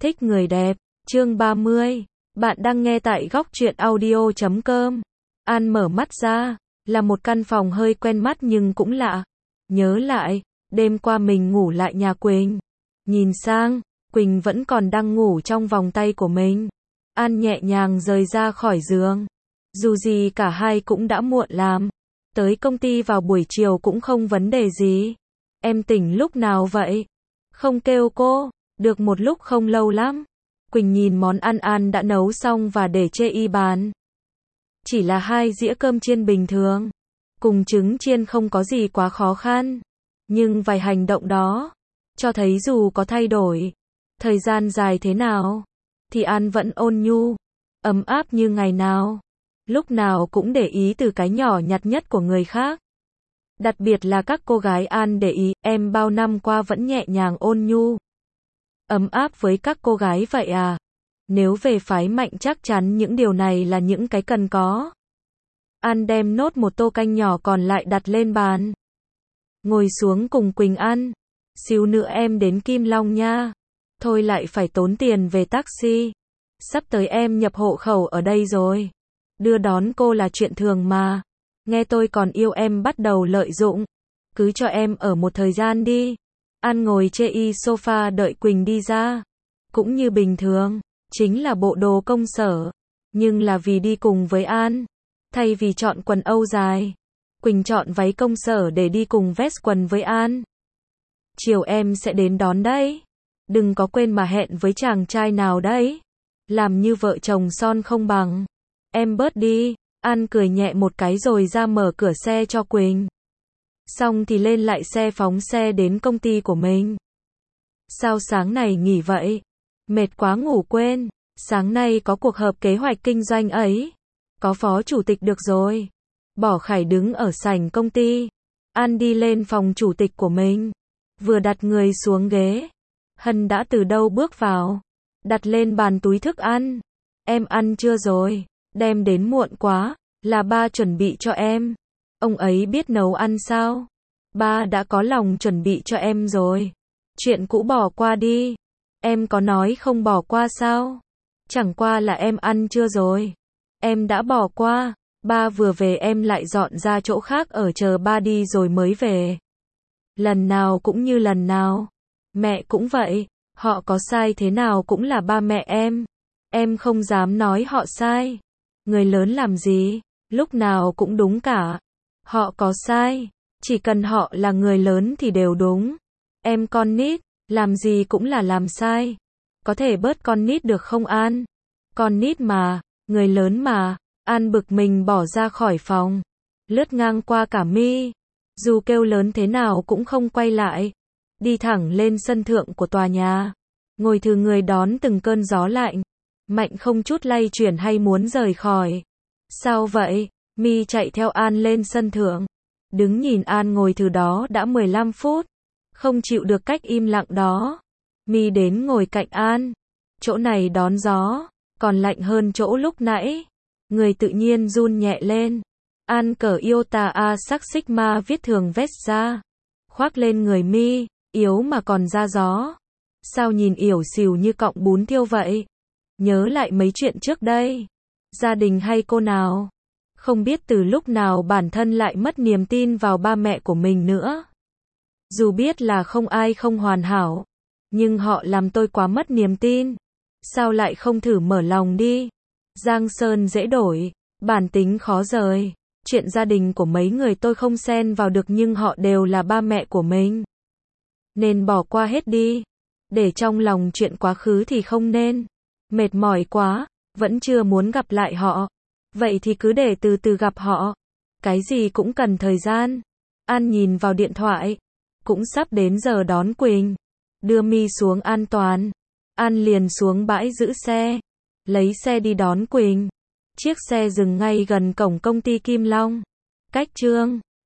Thích người đẹp, chương 30. Bạn đang nghe tại góc truyện audio.com. An mở mắt ra, là một căn phòng hơi quen mắt nhưng cũng lạ. Nhớ lại, đêm qua mình ngủ lại nhà Quỳnh. Nhìn sang, Quỳnh vẫn còn đang ngủ trong vòng tay của mình. An nhẹ nhàng rời ra khỏi giường. Dù gì cả hai cũng đã muộn làm. Tới công ty vào buổi chiều cũng không vấn đề gì. Em tỉnh lúc nào vậy? Không kêu cô. Được một lúc không lâu lắm. Quỳnh nhìn món ăn An đã nấu xong và để chê y bàn. Chỉ là 2 dĩa cơm chiên bình thường. Cùng trứng chiên không có gì quá khó khăn. Nhưng vài hành động đó, cho thấy dù có thay đổi, thời gian dài thế nào, thì An vẫn ôn nhu, ấm áp như ngày nào. Lúc nào cũng để ý từ cái nhỏ nhặt nhất của người khác. Đặc biệt là các cô gái An để ý, em bao năm qua vẫn nhẹ nhàng ôn nhu. Ấm áp với các cô gái vậy à? Nếu về phái Mạnh chắc chắn những điều này là những cái cần có. An đem nốt một tô canh nhỏ còn lại đặt lên bàn. Ngồi xuống cùng Quỳnh ăn. Xíu nữa em đến Kim Long nha. Thôi lại phải tốn tiền về taxi. Sắp tới em nhập hộ khẩu ở đây rồi. Đưa đón cô là chuyện thường mà. Nghe tôi còn yêu em bắt đầu lợi dụng. Cứ cho em ở một thời gian đi. An ngồi chê y sofa đợi Quỳnh đi ra. Cũng như bình thường, chính là bộ đồ công sở. Nhưng là vì đi cùng với An. Thay vì chọn quần âu dài, Quỳnh chọn váy công sở để đi cùng vest quần với An. Chiều em sẽ đến đón đấy. Đừng có quên mà hẹn với chàng trai nào đấy. Làm như vợ chồng son không bằng. Em bớt đi. An cười nhẹ một cái rồi ra mở cửa xe cho Quỳnh. Xong thì lên lại xe phóng xe đến công ty của mình. Sao sáng này nghỉ vậy? Mệt quá ngủ quên. Sáng nay có cuộc họp kế hoạch kinh doanh ấy. Có phó chủ tịch được rồi. Bỏ Khải đứng ở sảnh công ty. An đi lên phòng chủ tịch của mình. Vừa đặt người xuống ghế. Hân đã từ đâu bước vào. Đặt lên bàn túi thức ăn. Em ăn chưa rồi? Đem đến muộn quá. Là ba chuẩn bị cho em. Ông ấy biết nấu ăn sao? Ba đã có lòng chuẩn bị cho em rồi. Chuyện cũ bỏ qua đi. Em có nói không bỏ qua sao? Chẳng qua là em ăn chưa rồi. Em đã bỏ qua. Ba vừa về em lại dọn ra chỗ khác ở chờ ba đi rồi mới về. Lần nào cũng như lần nào. Mẹ cũng vậy. Họ có sai thế nào cũng là ba mẹ em. Em không dám nói họ sai. Người lớn làm gì, lúc nào cũng đúng cả. Họ có sai, chỉ cần họ là người lớn thì đều đúng. Em con nít, làm gì cũng là làm sai. Có thể bớt con nít được không An? Con nít mà, người lớn mà. An bực mình bỏ ra khỏi phòng. Lướt ngang qua cả My. Dù kêu lớn thế nào cũng không quay lại. Đi thẳng lên sân thượng của tòa nhà. Ngồi thử người đón từng cơn gió lạnh. Mạnh không chút lay chuyển hay muốn rời khỏi. Sao vậy? My chạy theo An lên sân thượng. Đứng nhìn An ngồi thử đó đã 15 phút. Không chịu được cách im lặng đó. My đến ngồi cạnh An. Chỗ này đón gió. Còn lạnh hơn chỗ lúc nãy. Người tự nhiên run nhẹ lên. An cởi Iota A sắc Sigma viết thường vest ra. Khoác lên người My. Yếu mà còn ra gió. Sao nhìn ỉu xìu như cọng bún thiêu vậy? Nhớ lại mấy chuyện trước đây. Gia đình hay cô nào? Không biết từ lúc nào bản thân lại mất niềm tin vào ba mẹ của mình nữa. Dù biết là không ai không hoàn hảo. Nhưng họ làm tôi quá mất niềm tin. Sao lại không thử mở lòng đi? Giang sơn dễ đổi. Bản tính khó rời. Chuyện gia đình của mấy người tôi không xen vào được nhưng họ đều là ba mẹ của mình. Nên bỏ qua hết đi. Để trong lòng chuyện quá khứ thì không nên. Mệt mỏi quá, vẫn chưa muốn gặp lại họ. Vậy thì cứ để từ từ gặp họ. Cái gì cũng cần thời gian. An nhìn vào điện thoại. Cũng sắp đến giờ đón Quỳnh. Đưa My xuống an toàn. An liền xuống bãi giữ xe. Lấy xe đi đón Quỳnh. Chiếc xe dừng ngay gần cổng công ty Kim Long. Cách Trương